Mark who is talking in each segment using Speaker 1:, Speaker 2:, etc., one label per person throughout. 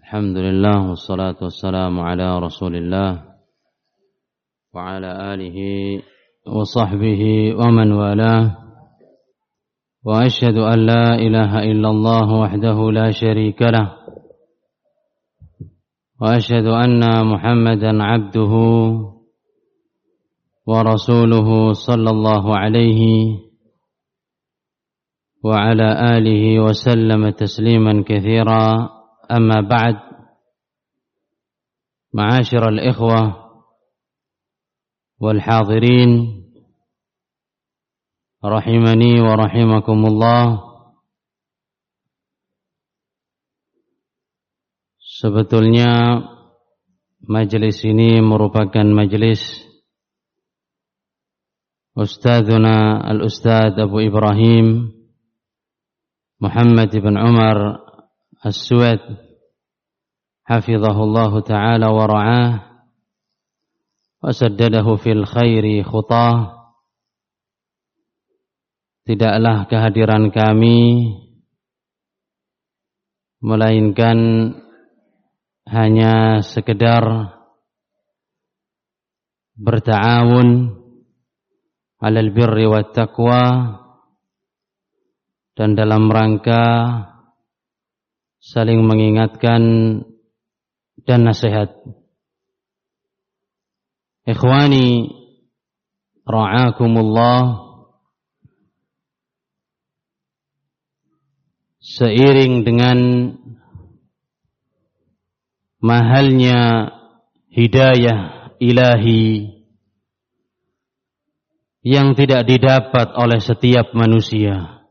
Speaker 1: Alhamdulillah wassalatu wassalamu ala Rasulillah wa ala alihi wa sahbihi wa man walah wa asyhadu an la ilaha illallah wahdahu la syarika lah wa asyhadu anna Muhammadan abduhu wa rasuluhu sallallahu alaihi wa ala alihi wa sallama tasliman katsira. أما بعد معاشر الإخوة والحاضرين رحمني ورحمكم الله. Sebetulnya majelis ini merupakan majelis Ustadzuna Al-Ustadz Abu Ibrahim Muhammad ibn Umar As-Suwad hafizahullahu ta'ala wa ra'ah wa saddadahu fil khairi khutah. Tidaklah kehadiran kami melainkan hanya sekedar berta'awun 'alal birri wat taqwa dan dalam rangka saling mengingatkan dan nasihat. Ikhwani ra'akumullah, seiring dengan mahalnya hidayah ilahi yang tidak didapat oleh setiap manusia,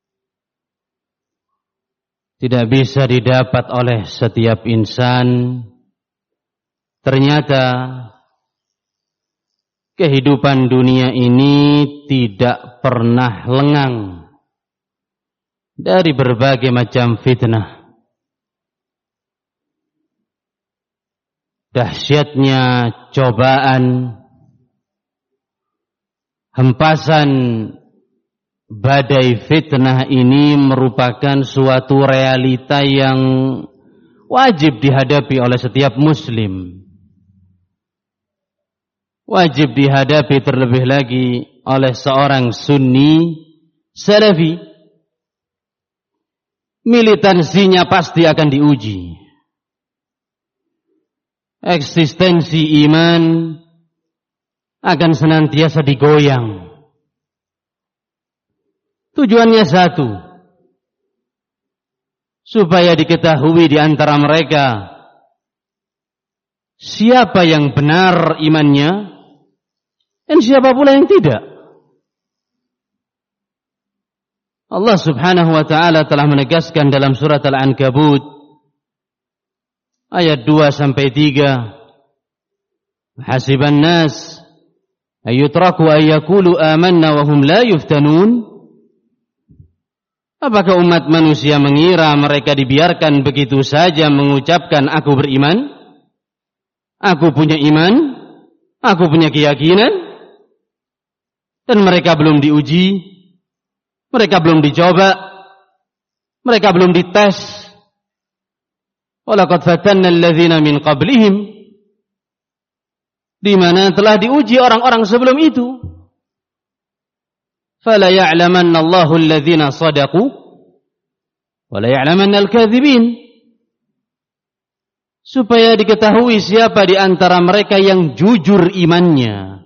Speaker 1: tidak bisa didapat oleh setiap insan, ternyata kehidupan dunia ini tidak pernah lengang dari berbagai macam fitnah. Dahsyatnya cobaan, hempasan badai fitnah ini merupakan suatu realita yang wajib dihadapi oleh setiap muslim. Wajib dihadapi terlebih lagi oleh seorang sunni salafi. Militansinya pasti akan diuji. Eksistensi iman akan senantiasa digoyang. Tujuannya satu, supaya diketahui di antara mereka siapa yang benar imannya dan siapa pula yang tidak. Allah Subhanahu wa ta'ala telah menegaskan dalam surat Al-Ankabut ayat 2 sampai 3, hasiban nas ayyutraku ayyakulu amanna wa hum la yuftanun. Apakah umat manusia mengira mereka dibiarkan begitu saja mengucapkan aku beriman, aku punya iman, aku punya keyakinan, dan mereka belum diuji, mereka belum dicoba, mereka belum dites. Walaqad fatanna alladzina min qablihim, di mana telah diuji orang-orang sebelum itu. Fala ya'lamanna Allahu alladhina sadaqu wa la ya'lamanna al-kadhibin. Supaya diketahui siapa di antara mereka yang jujur imannya,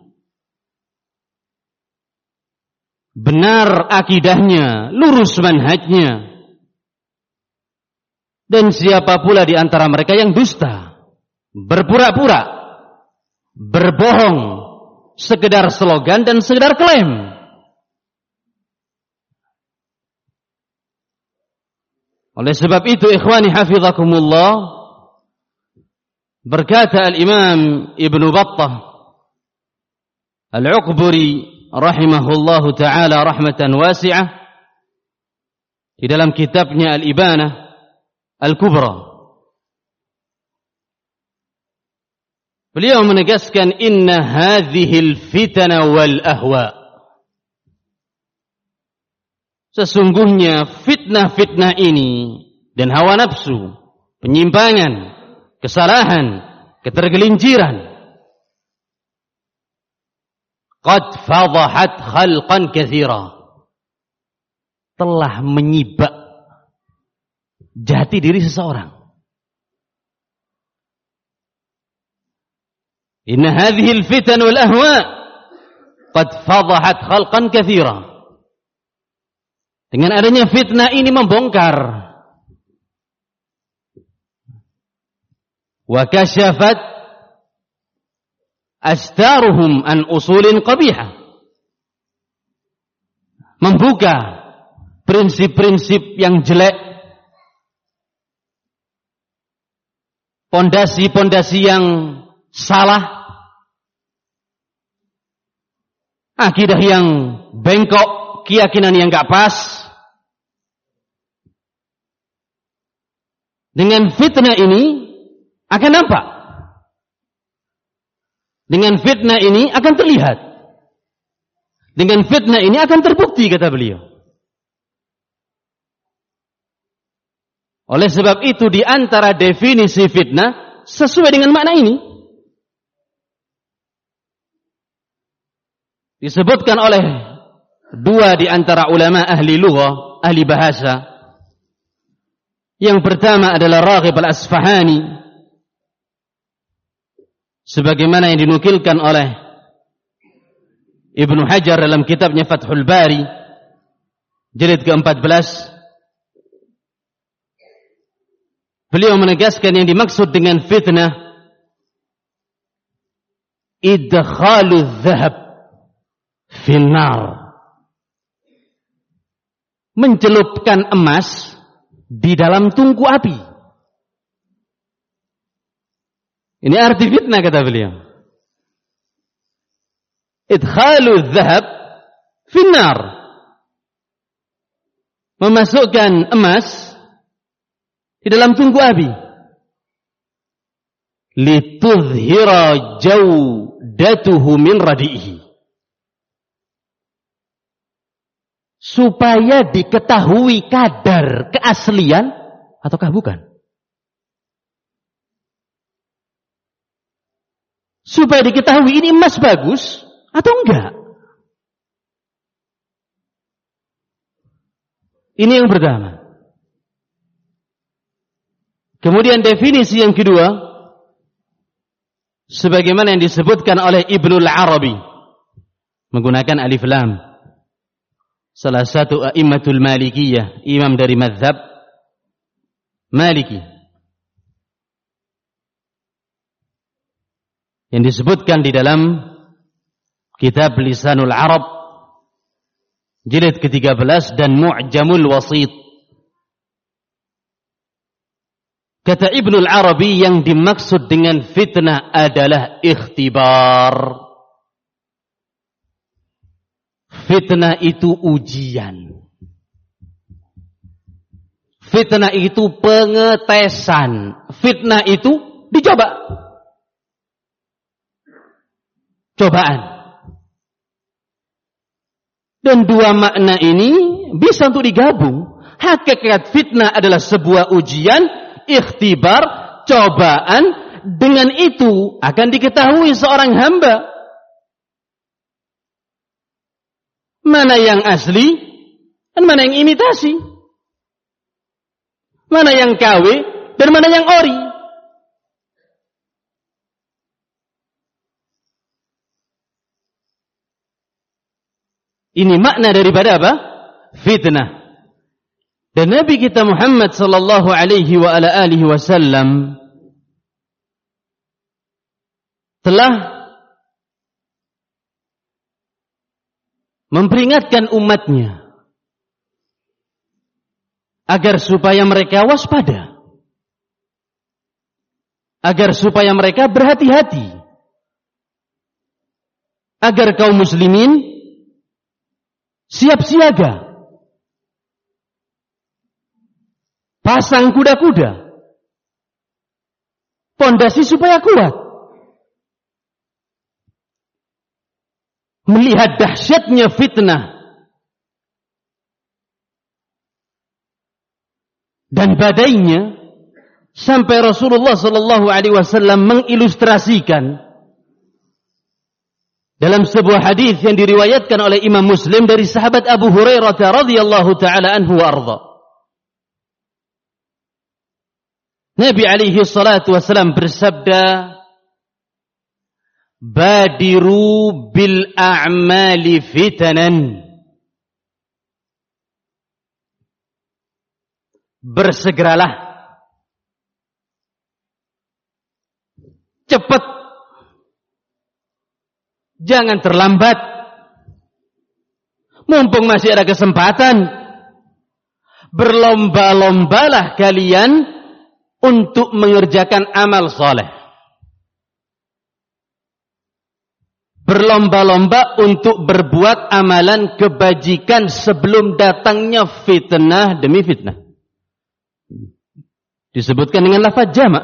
Speaker 1: benar akidahnya, lurus manhajnya, dan siapa pula di antara mereka yang dusta, berpura-pura, berbohong, sekedar slogan dan sekedar klaim. Oleh sebab itu, ikhwani hafizakumullah, berkata al-Imam Ibnu Battah Al-Uqburi rahimahullahu ta'ala rahmatan wasi'ah di dalam kitabnya Al-Ibanah Al-Kubra. Beliau menegaskan inna hadhil fitana wal ahwa. Sesungguhnya fitnah-fitnah ini dan hawa nafsu penyimpangan, kesalahan, ketergelinciran. Qad fadhahat khalqan katsira, telah menyibak jati diri seseorang. Inna hadhihi al-fitan wal ahwa qad fadhahat khalqan katsira. Dengan adanya fitnah ini membongkar wa kashafat astaruhum an usulin qabihah, membuka prinsip-prinsip yang jelek, pondasi-pondasi yang salah, akidah yang bengkok, keyakinan yang gak pas. Dengan fitnah ini akan nampak. Dengan fitnah ini akan terlihat. Dengan fitnah ini akan terbukti, kata beliau. Oleh sebab itu di antara definisi fitnah sesuai dengan makna ini disebutkan oleh dua di antara ulama ahli lughah, ahli bahasa. Yang pertama adalah Raghib al-Asfahani, sebagaimana yang dinukilkan oleh Ibnu Hajar dalam kitabnya Fathul Bari jilid ke-14. Beliau menegaskan yang dimaksud dengan fitnah idkhalul dhahab finnar, mencelupkan emas di dalam tungku api. Ini arti fitnah, kata beliau. Idkhalul dhahab finnar, memasukkan emas di dalam tungku api. Litudhira jawdatuhu min radihi, supaya diketahui kadar keaslian ataukah bukan. Supaya diketahui ini emas bagus atau enggak. Ini yang pertama. Kemudian definisi yang kedua, sebagaimana yang disebutkan oleh Ibnul Arabi menggunakan alif lam, salah satu a'immatul malikiyah, imam dari mazhab Maliki, yang disebutkan di dalam kitab Lisanul Arab jilid ke-13 dan Mu'jamul Wasit. Kata Ibnul Arabi, yang dimaksud dengan fitnah adalah ikhtibar. Fitnah itu ujian. Fitnah itu pengetesan. Fitnah itu dicoba. Cobaan. Dan dua makna ini bisa untuk digabung. Hakikat fitnah adalah sebuah ujian, ikhtibar, cobaan. Dengan itu akan diketahui seorang hamba mana yang asli dan mana yang imitasi, mana yang KW dan mana yang ori. Ini makna daripada apa? Fitnah. Dan Nabi kita Muhammad sallallahu alaihi wa ala alihi wasallam telah memperingatkan umatnya agar supaya mereka waspada, agar supaya mereka berhati-hati, agar kaum muslimin siap siaga, pasang kuda-kuda, pondasi supaya kuat. Melihat dahsyatnya fitnah dan badainya, Sampai Rasulullah sallallahu alaihi wasallam mengilustrasikan dalam sebuah hadis yang diriwayatkan oleh Imam Muslim dari sahabat Abu Hurairah radhiyallahu taala anhu wa arda. Nabi alaihi salatu wasallam bersabda, "Badiru bil a'mali fitanan." Bersegeralah, cepat, jangan terlambat. Mumpung masih ada kesempatan, berlomba-lombalah kalian untuk mengerjakan amal soleh. Berlomba-lomba untuk berbuat amalan kebajikan sebelum datangnya fitnah demi fitnah. Disebutkan dengan lafaz jamak.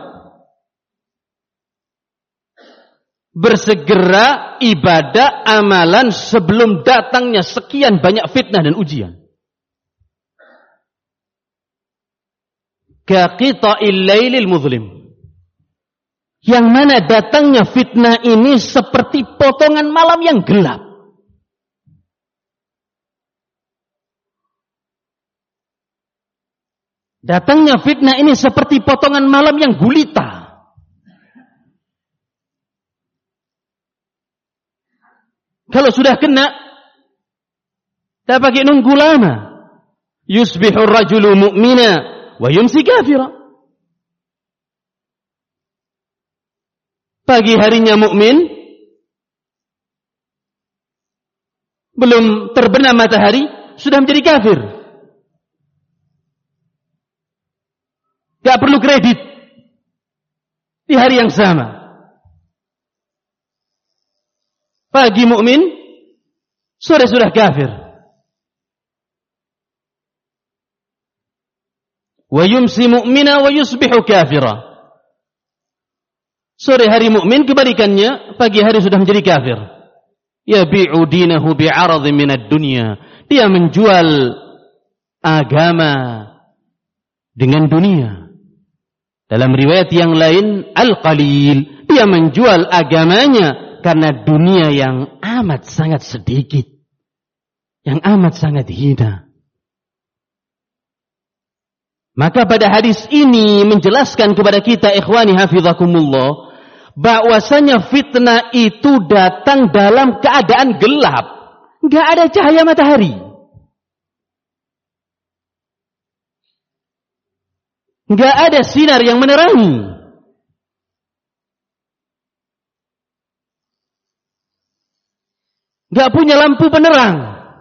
Speaker 1: Bersegera ibadah amalan sebelum datangnya sekian banyak fitnah dan ujian. Kaqita'il lailil muzlim. Yang mana datangnya fitnah ini seperti potongan malam yang gelap. Datangnya fitnah ini seperti potongan malam yang gulita. Kalau sudah kena, tak pakai nunggu lama. Yusbihu rajulu mu'mina wa yumsi kafira. Pagi harinya mukmin, belum terbenam matahari, sudah menjadi kafir. Gak perlu kredit di hari yang sama. Pagi mukmin, sore sudah kafir. Wa yumsi mu'mina wa yusbihu kafira. Sore hari mukmin, kebalikannya, pagi hari sudah menjadi kafir. Yabi'u dinahu bi'aradhin minad dunya. Dia menjual agama dengan dunia. Dalam riwayat yang lain, al-qalil. Dia menjual agamanya karena dunia yang amat sangat sedikit. Yang amat sangat hina. Maka pada hadis ini menjelaskan kepada kita, ikhwani hafizakumullah, bahwasanya fitnah itu datang dalam keadaan gelap. Nggak ada cahaya matahari. Nggak ada sinar yang menerangi. Nggak punya lampu penerang.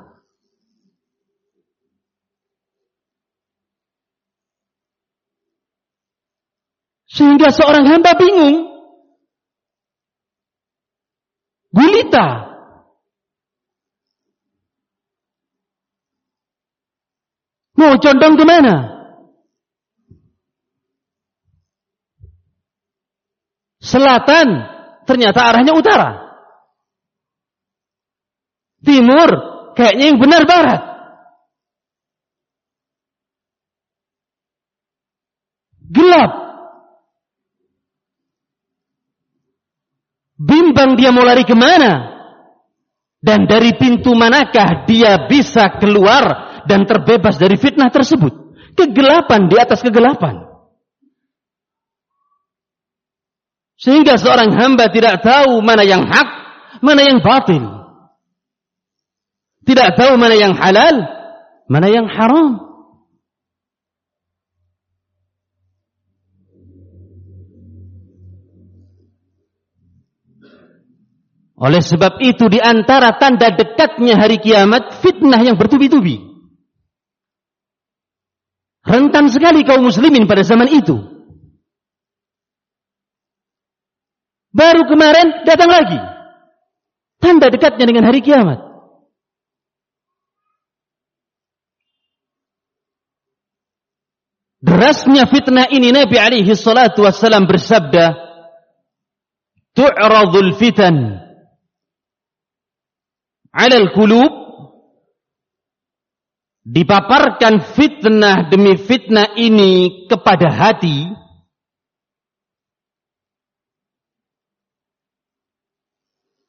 Speaker 1: Sehingga seorang hamba bingung. Gulita. Mau condong kemana? Selatan, ternyata arahnya utara. Timur, kayaknya yang benar barat. Gelap. Bimbang dia mau lari kemana. Dan dari pintu manakah dia bisa keluar dan terbebas dari fitnah tersebut. Kegelapan di atas kegelapan. Sehingga seorang hamba tidak tahu mana yang hak, mana yang batil. Tidak tahu mana yang halal, mana yang haram. Oleh sebab itu di antara tanda dekatnya hari kiamat, fitnah yang bertubi-tubi. Rentan sekali kaum muslimin pada zaman itu. Baru kemarin datang lagi. Tanda dekatnya dengan hari kiamat. Derasnya fitnah ini Nabi alaihi salatu wassalam bersabda, tu'radul fitan 'alal qulub, dipaparkan fitnah demi fitnah ini kepada hati,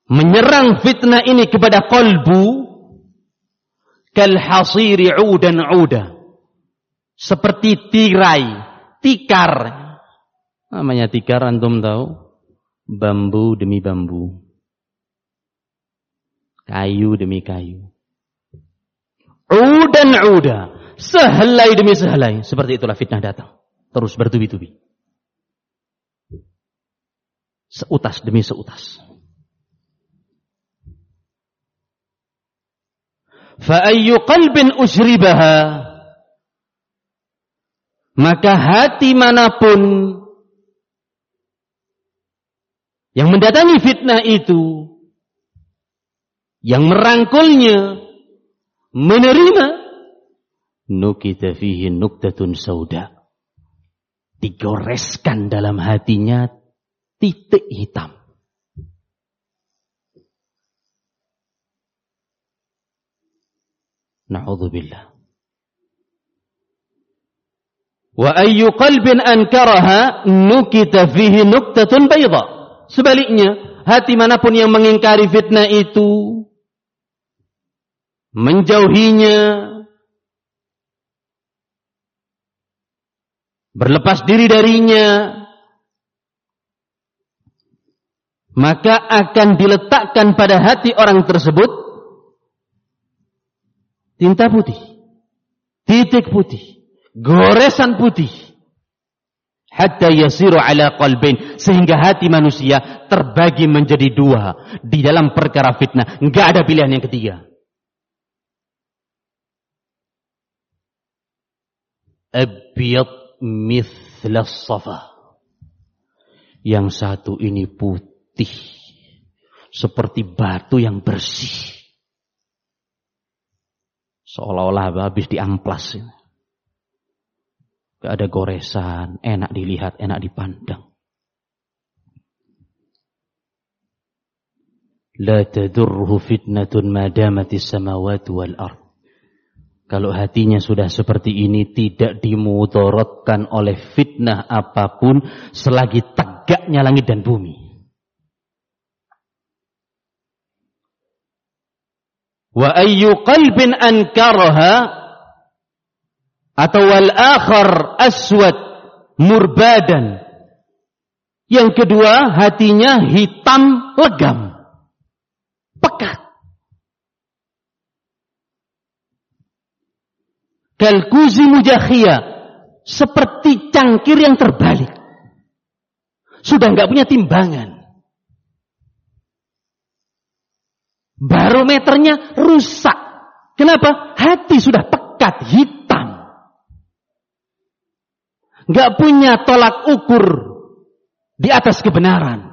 Speaker 1: menyerang fitnah ini kepada qalbu kal hasiri 'udan 'uda, seperti tirai, tikar. Namanya tikar antum tahu? Bambu demi bambu, kayu demi kayu. 'Udan 'uda, sehelai demi sehelai. Seperti itulah fitnah datang, terus bertubi-tubi. Seutas demi seutas. Fa ayyu qalbin usyribaha, maka hati manapun yang mendatangi fitnah itu, yang merangkulnya, menerima, nukita fihi nuktatun sauda, digoreskan dalam hatinya titik hitam. Na'udzubillah. Wa ayyu qalbin ankaraha nukita fihi nuktatun bayda. Sebaliknya, hati manapun yang mengingkari fitnah itu, menjauhinya, berlepas diri darinya, maka akan diletakkan pada hati orang tersebut tinta putih, titik putih, goresan putih, hatta yasiru ala qalbain, sehingga hati manusia terbagi menjadi dua di dalam perkara fitnah. Enggak ada pilihan yang ketiga. Abyad mithla safa, yang satu ini putih seperti batu yang bersih, seolah-olah habis diamplas. Gak ada goresan, enak dilihat, enak dipandang. La tadurruhu fitnatun madamatis samawati wal ard. Kalau hatinya sudah seperti ini, tidak dimudaratkan oleh fitnah apapun selagi tegaknya langit dan bumi. Wa ayyu qalbin ankaraha, atau wal akhar aswad murbadan, yang kedua hatinya hitam legam, pekat, kalkuzi mujakhia, seperti cangkir yang terbalik, sudah enggak punya timbangan, barometernya rusak. Kenapa? Hati sudah pekat, hitam, enggak punya tolak ukur di atas kebenaran.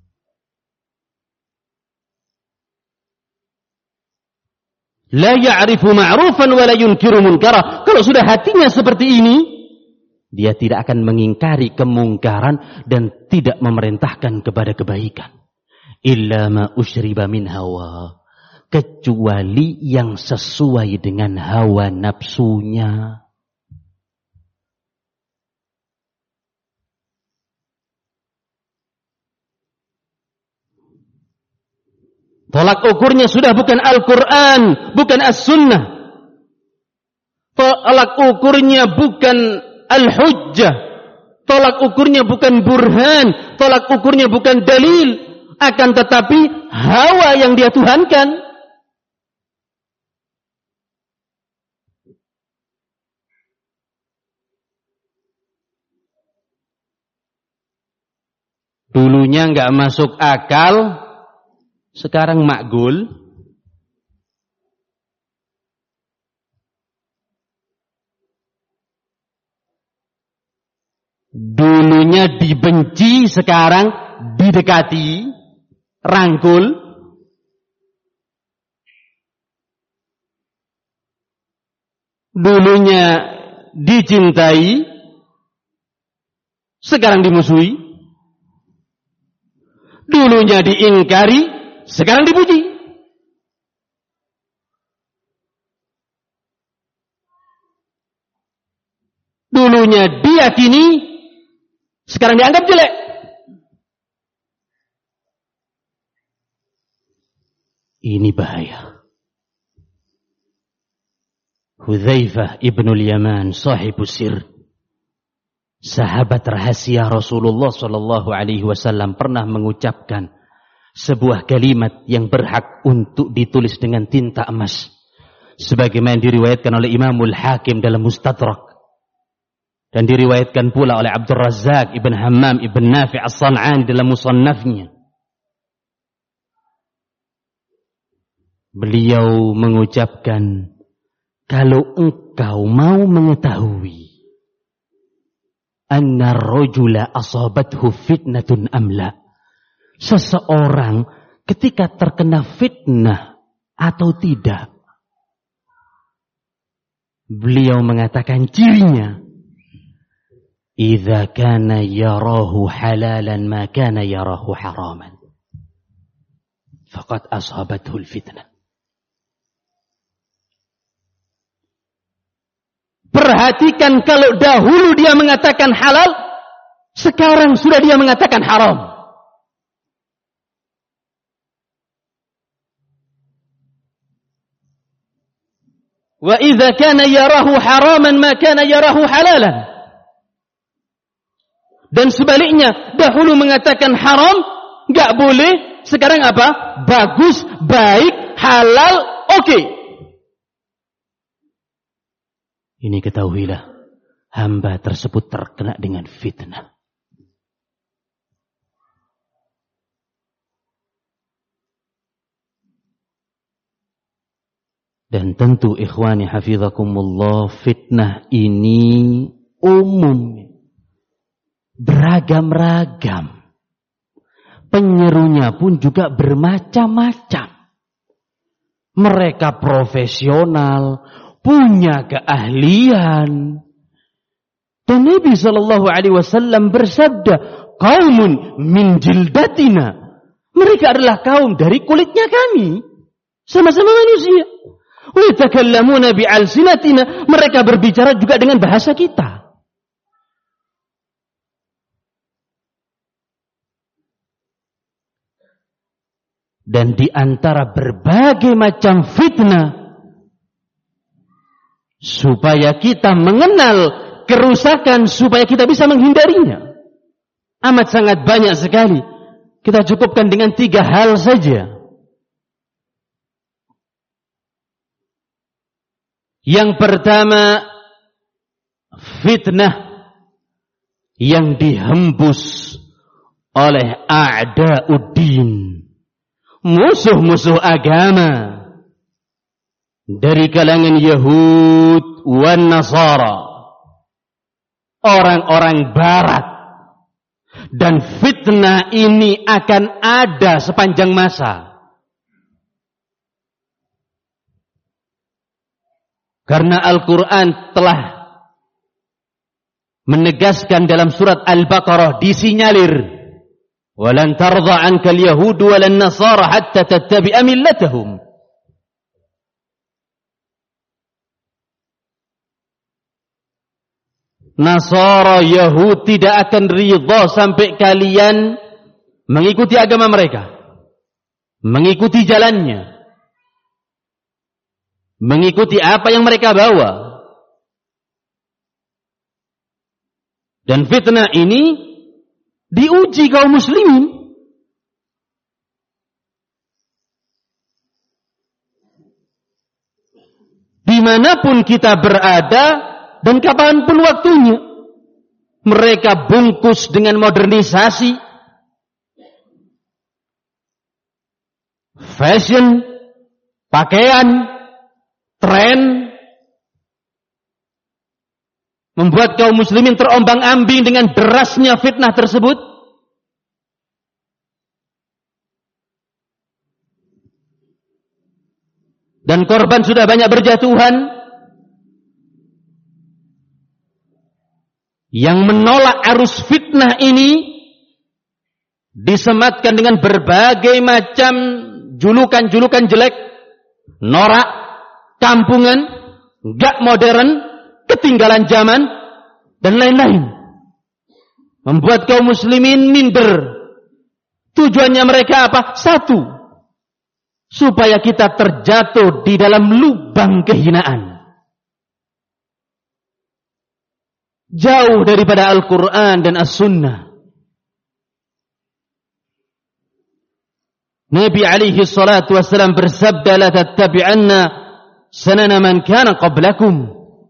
Speaker 1: La ya'rifu ma'rufan wa la yunkiru munkara. Kalau sudah hatinya seperti ini, dia tidak akan mengingkari kemungkaran dan tidak memerintahkan kepada kebaikan. Illa ma usyriba min hawa, kecuali yang sesuai dengan hawa nafsunya. Tolak ukurnya sudah bukan Al-Quran, bukan As-Sunnah. Tolak ukurnya bukan Al-Hujjah. Tolak ukurnya bukan burhan. Tolak ukurnya bukan dalil. Akan tetapi hawa yang dia tuhankan. Dulunya enggak masuk akal, sekarang makgul. Dulunya dibenci, sekarang didekati, rangkul. Dulunya dicintai, sekarang dimusuhi. Dulunya diingkari, sekarang dipuji. Dulunya diyakini, sekarang dianggap jelek. Ini bahaya. Hudzaifah ibnul Yaman, sahibus sir, sahabat rahasia Rasulullah sallallahu alaihi wasallam, pernah mengucapkan sebuah kalimat yang berhak untuk ditulis dengan tinta emas, sebagaimana diriwayatkan oleh Imamul Hakim dalam Mustadrak, dan diriwayatkan pula oleh Abdul Razzaq ibn Hammam ibn Nafi' as-San'ani dalam Musannafnya. Beliau mengucapkan, kalau engkau mau mengetahui anna rajula asabathu fitnatun amla, seseorang ketika terkena fitnah atau tidak, beliau mengatakan cirinya, idza kana yarahu halalan ma kana yarahu haraman, faqad asabathu al-fitnah. Perhatikan, kalau dahulu dia mengatakan halal, sekarang sudah dia mengatakan haram. Wa idza kana yarahu haraman ma kana yarahu halalan. Dan sebaliknya, dahulu mengatakan haram, enggak boleh, sekarang apa? Bagus, baik, halal, oke. Ini ketahuilah, hamba tersebut terkena dengan fitnah. Dan tentu ikhwani hafizakumullah, fitnah ini umum, beragam-ragam. Penyerunya pun juga bermacam-macam. Mereka profesional, punya keahlian. Dan Nabi SAW bersabda, qaumun min jildatina. Mereka adalah kaum dari kulitnya kami. Sama-sama manusia. Wa yatakallamuna bi'alsinatina. Mereka berbicara juga dengan bahasa kita. Dan di antara berbagai macam fitnah, supaya kita mengenal kerusakan, supaya kita bisa menghindarinya, amat sangat banyak sekali. Kita cukupkan dengan 3 hal saja. Yang pertama, fitnah yang dihembus oleh a'da'uddin, musuh-musuh agama, dari kalangan Yahud wan Nasara, orang-orang Barat. Dan fitnah ini akan ada sepanjang masa. Karena Al-Quran telah menegaskan dalam surat Al-Baqarah, disinyalir, walan tardha ankal yahudu walan nasara hatta tattabi'a millatahum. Nasara, Yahud tidak akan ridha sampai kalian mengikuti agama mereka, mengikuti jalannya, mengikuti apa yang mereka bawa. Dan fitnah ini diuji kaum muslimin. Dimanapun kita berada dan kapanpun waktunya, mereka bungkus dengan modernisasi, fashion, pakaian, tren, membuat kaum muslimin terombang-ambing dengan derasnya fitnah tersebut. Dan korban sudah banyak berjatuhan. Yang menolak arus fitnah ini disematkan dengan berbagai macam julukan-julukan jelek, norak, kampungan, gak modern, ketinggalan zaman, dan lain-lain. Membuat kaum muslimin minder. Tujuannya mereka apa? Satu, supaya kita terjatuh di dalam lubang kehinaan. Jauh daripada Al-Quran dan As-Sunnah. Nabi alaihi salatu wassalam bersabda, la tattabi'anna sanana man kana qablakum.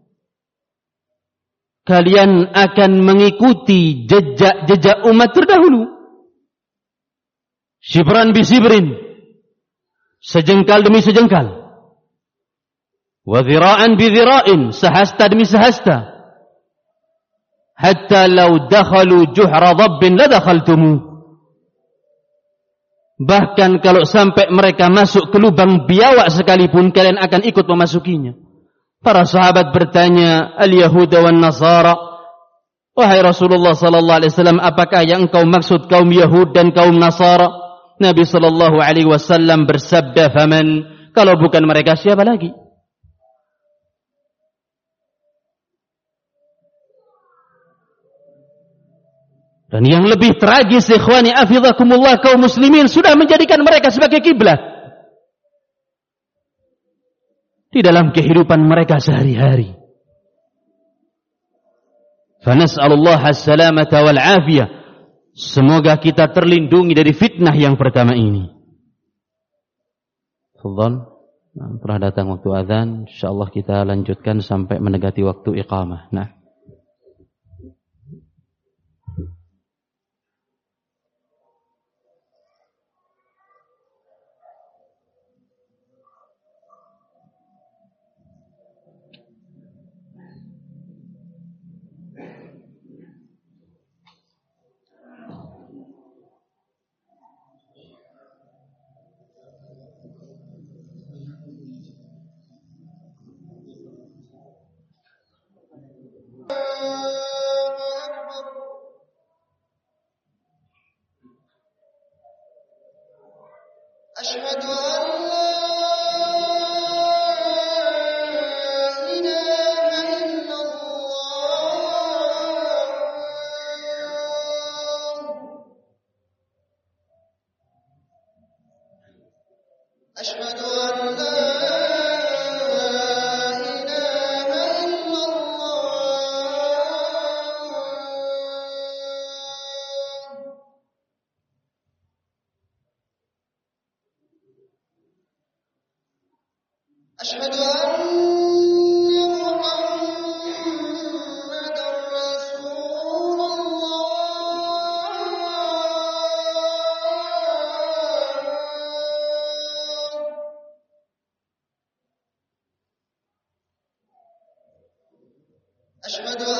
Speaker 1: Kalian akan mengikuti jejak-jejak umat terdahulu. Shibran bi shibrin, sejengkal demi sejengkal. Wa dhira'an bi dhira'in, sehasta demi sehasta. Hatta law dakhalu juhra dhabbin la dakhaltumu. Bahkan kalau sampai mereka masuk ke lubang biawak sekalipun, kalian akan ikut memasukinya. Para sahabat bertanya, al-Yahuda wan Nasara, wahai Rasulullah sallallahu alaihi wasallam, apakah yang engkau maksud kaum Yahud dan kaum Nasara? Nabi sallallahu alaihi wasallam bersabda, faman, kalau bukan mereka siapa lagi? Dan yang lebih tragis, ikhwani afidhakumullah, kaum muslimin sudah menjadikan mereka sebagai kiblat di dalam kehidupan mereka sehari-hari. Fanas'alullah as-salamata wal afiyah. Semoga kita terlindungi dari fitnah yang pertama ini. Fadhal, telah datang waktu azan, insyaallah kita lanjutkan sampai mendekati waktu iqamah. Nah.
Speaker 2: أشهد أن لا إله إلا الله أشهد أن لا إله إلا الله أشهد أن محمدًا رسول الله أشهد أن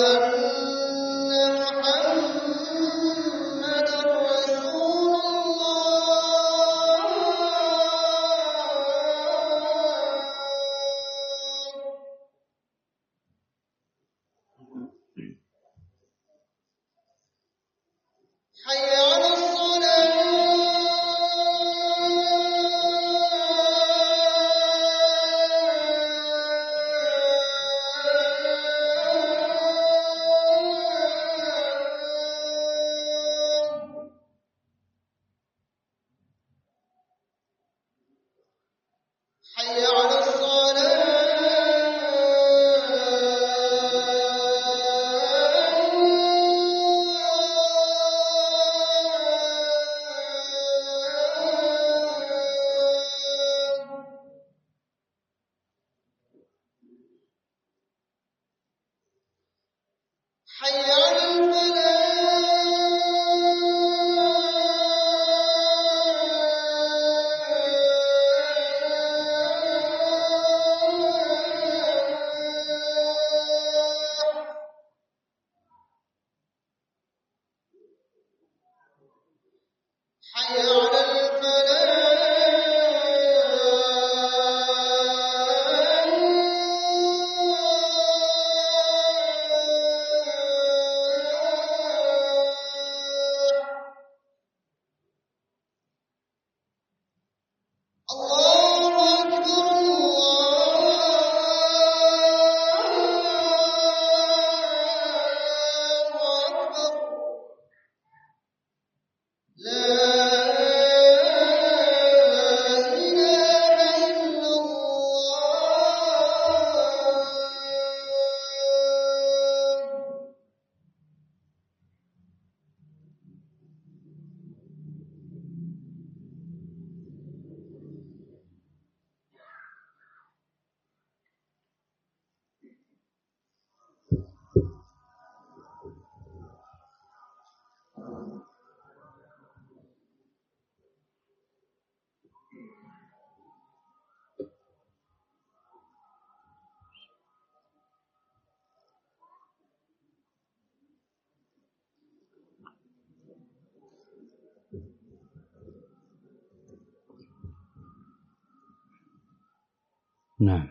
Speaker 2: محمدًا رسول حي على الصلاة حي على الصلاة حي على الفلاح حي على الفلاح الله أكبر الله أكبر لا
Speaker 1: Nah.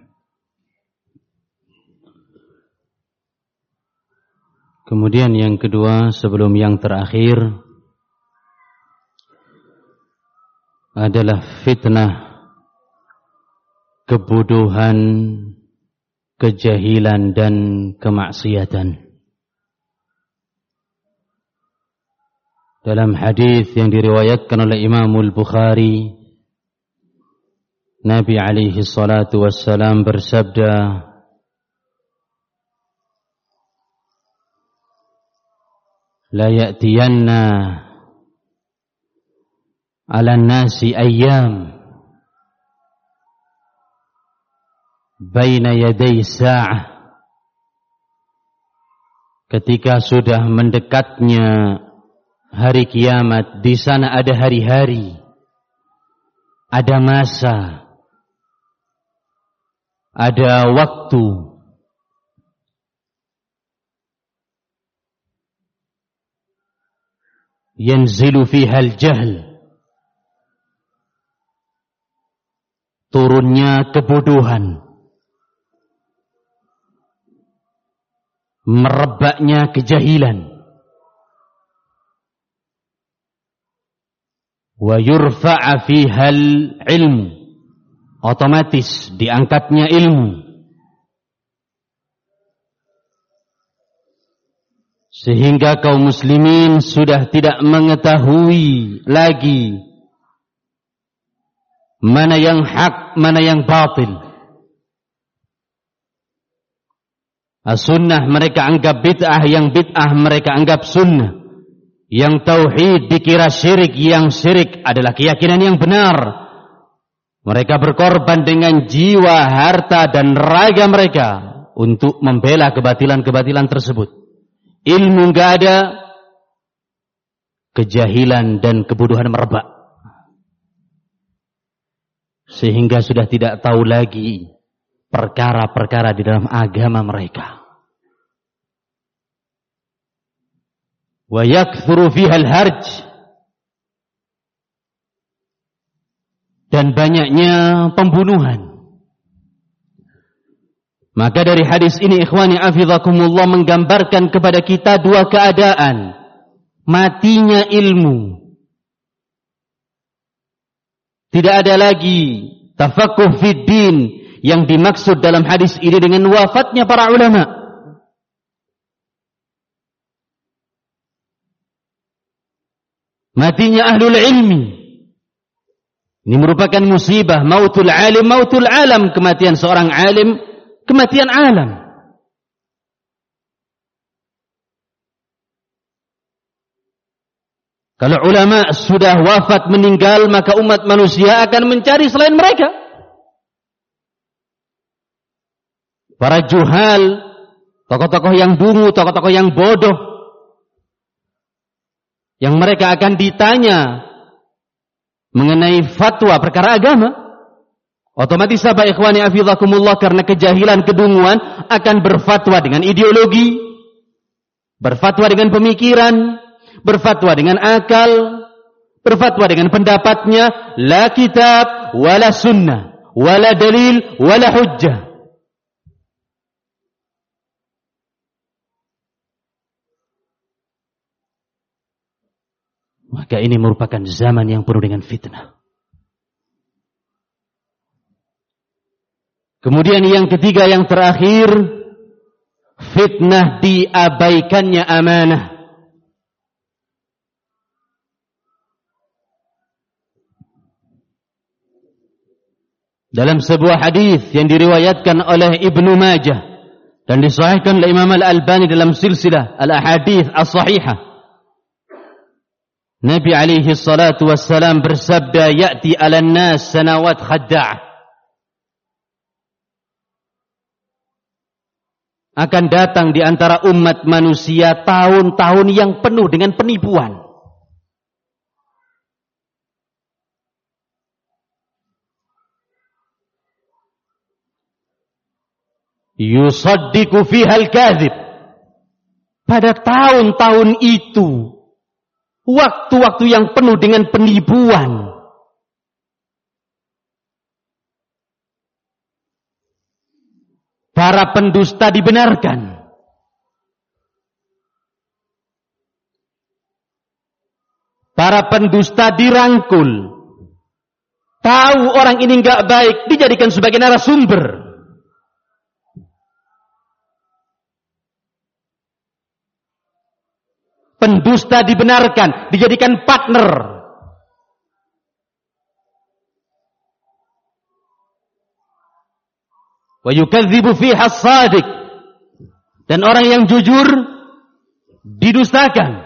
Speaker 1: Kemudian yang kedua sebelum yang terakhir adalah fitnah kebodohan, kejahilan dan kemaksiatan. Dalam hadis yang diriwayatkan oleh Imam Al-Bukhari, Nabi alaihi salatu wassalam bersabda, la ya'tiyanna 'ala an-nasi ayyam baina yaday sa'ah, ketika sudah mendekatnya hari kiamat, di sana ada hari-hari, ada masa, ada waktu yanzilu fiha al-jahl, turunnya kebodohan, merebaknya kejahilan, wa yurfa'a fiha al-ilmu, otomatis diangkatnya ilmu, sehingga kaum muslimin sudah tidak mengetahui lagi mana yang hak, mana yang batil. As-sunnah mereka anggap bid'ah, yang bid'ah mereka anggap sunnah. Yang tauhid dikira syirik, yang syirik adalah keyakinan yang benar. Mereka berkorban dengan jiwa, harta dan raga mereka untuk membela kebatilan-kebatilan tersebut. Ilmu enggak ada, kejahilan dan kebodohan merebak. Sehingga sudah tidak tahu lagi perkara-perkara di dalam agama mereka. Wa yakthuru fiha al-harj, dan banyaknya pembunuhan. Maka dari hadis ini ikhwani afizakumullah menggambarkan kepada kita dua keadaan. Matinya ilmu. Tidak ada lagi tafaqquh fid din yang dimaksud dalam hadis ini dengan wafatnya para ulama. Matinya ahlul ilmi. Ini merupakan musibah, mautul alim, mautul alam, kematian seorang alim, kematian alam. Kalau ulama sudah wafat meninggal, maka umat manusia akan mencari selain mereka. Para juhal, tokoh-tokoh yang dungu, tokoh-tokoh yang bodoh, yang mereka akan ditanya mengenai fatwa perkara agama. Otomatis sahabat ikhwani afizakumullah, karena kejahilan, kedunguan, akan berfatwa dengan ideologi, berfatwa dengan pemikiran, berfatwa dengan akal, berfatwa dengan pendapatnya, la kitab, wala sunnah, wala dalil, wala hujjah. Maka ini merupakan zaman yang penuh dengan fitnah. Kemudian yang ketiga, yang terakhir, fitnah diabaikannya amanah. Dalam sebuah hadis yang diriwayatkan oleh Ibnu Majah dan disahihkan oleh Imam Al-Albani dalam silsilah Al-Ahadits As-Sahihah, Nabi alaihi salatu wassalam bersabda, ya'ti 'alan nas sanawat khadda'ah, akan datang di antara umat manusia tahun-tahun yang penuh dengan penipuan. Yusaddiqu fiha al-kadhib. Pada tahun-tahun itu waktu-waktu yang penuh dengan penipuan. Para pendusta dibenarkan. Para pendusta dirangkul. Tahu orang ini enggak baik, dijadikan sebagai narasumber. Pendusta dibenarkan, dijadikan partner. Wa yukadzibu fiha as-sadiq. Dan orang yang jujur didustakan.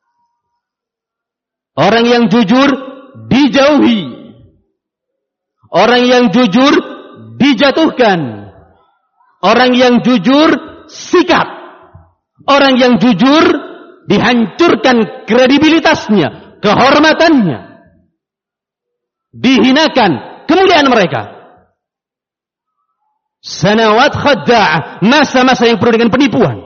Speaker 1: Orang yang jujur dijauhi. Orang yang jujur dijatuhkan. Orang yang jujur sikat. Orang yang jujur dihancurkan kredibilitasnya, kehormatannya. Dihinakan kemuliaan mereka. Sanawat khadda'ah, masa-masa yang penuh dengan penipuan.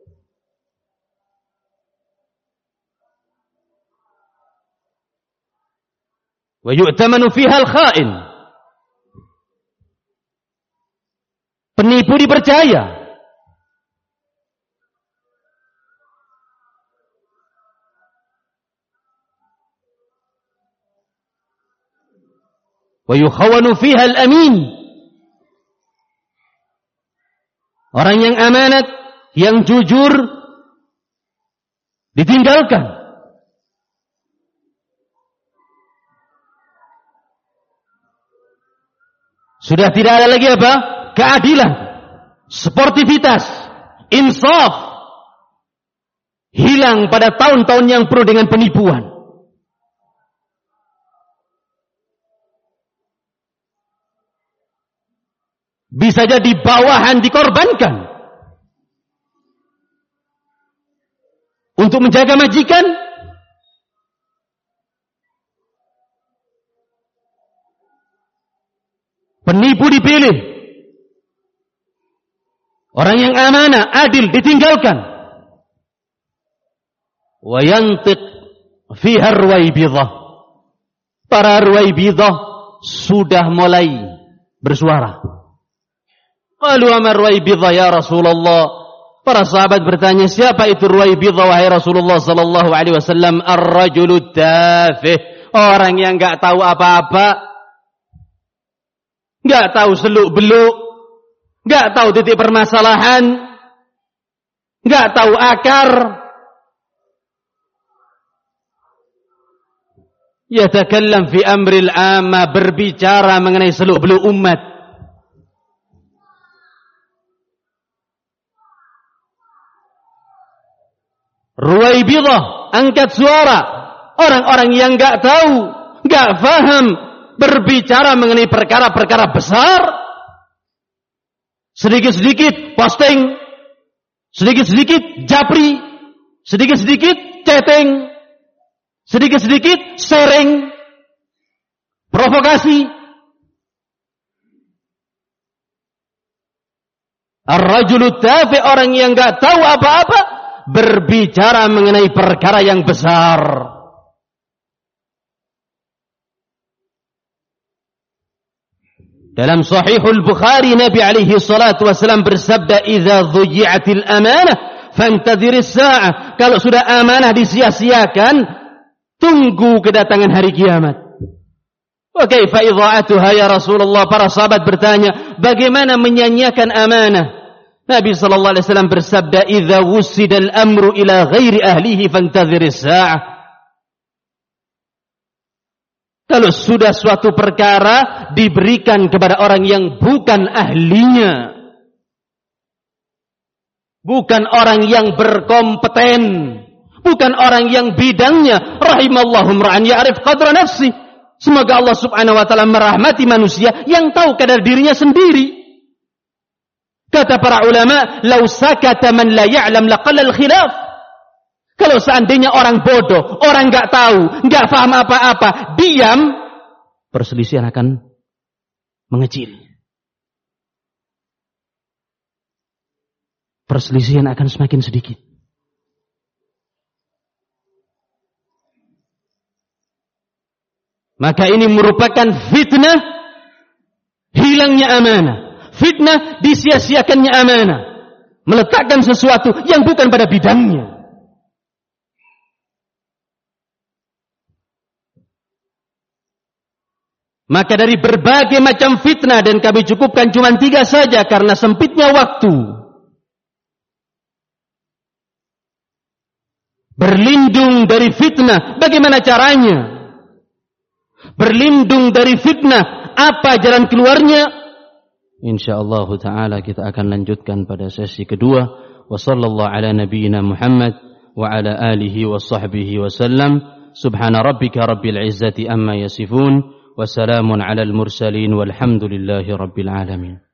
Speaker 1: Wa yu'tamanu fiha al-kha'in. Penipu dipercaya. Wa yukhawanu fiha al-amin. Orang yang amanat, yang jujur ditinggalkan. Sudah tidak ada lagi apa? Keadilan, sportivitas, insaf. Hilang pada tahun-tahun yang penuh dengan penipuan. Bisa jadi bawahan dikorbankan untuk menjaga majikan. Penipu dipilih. Orang yang amanah, adil ditinggalkan. Wa yantiq fiha ruwaibidah. Para ruwaibidah sudah mulai bersuara. Qalu amar ruwaibidah ya Rasulullah. Para sahabat bertanya, siapa itu ruwaibidah wahai Rasulullah sallallahu alaihi wasallam? Ar-rajulu tafih, orang yang enggak tahu apa-apa, enggak tahu seluk-beluk, enggak tahu titik permasalahan, enggak tahu akar. Yatakallam fi amril amma, berbicara mengenai seluk-beluk umat. Ruwaibidah angkat suara, orang-orang yang enggak tahu, enggak faham, berbicara mengenai perkara-perkara besar. Sedikit-sedikit posting, sedikit-sedikit japri, sedikit-sedikit chatting, sedikit-sedikit sharing, provokasi. Ar-rajulu tafi, orang yang enggak tahu apa-apa, berbicara mengenai perkara yang besar. Dalam Sahihul Bukhari, Nabi alaihi salatu wasallam bersabda, "Idza dhuyi'atil amanah fantadhiris sa'ah." Kalau sudah amanah disia-siakan, tunggu kedatangan hari kiamat. Wa kaifa idha'atuha ya Rasulullah? Para sahabat bertanya, bagaimana menyanyiakan amanah? Nabi sallallahu alaihi wasallam bersabda, "Idza wusidal amru ila ghairi ahlihi fantadhiris sa'ah." Kalau sudah suatu perkara diberikan kepada orang yang bukan ahlinya, bukan orang yang berkompeten, bukan orang yang bidangnya, rahimallahu imra'an ya'rif qadra nafsi. Semoga Allah Subhanahu wa taala merahmati manusia yang tahu kadar dirinya sendiri. Kata para ulama, "Lau sakata man la ya'lam laqalla al-khilaf." Kalau seandainya orang bodoh, orang enggak tahu, enggak paham apa-apa, diam, perselisihan akan mengecil. Perselisihan akan semakin sedikit. Maka ini merupakan fitnah hilangnya amanah. Fitnah disia-siakannya amanah. Meletakkan sesuatu yang bukan pada bidangnya. Maka dari berbagai macam fitnah, dan kami cukupkan cuma 3 saja karena sempitnya waktu. Berlindung dari fitnah, bagaimana caranya? Berlindung dari fitnah, apa jalan keluarnya? InsyaAllah ta'ala kita akan lanjutkan pada sesi kedua. Wa sallallahu ala nabiyyina Muhammad wa ala alihi wa sahbihi wa sallam. Subhana rabbika rabbil izzati amma yasifun. Wassalamun ala al-mursalin walhamdulillahi rabbil alamin.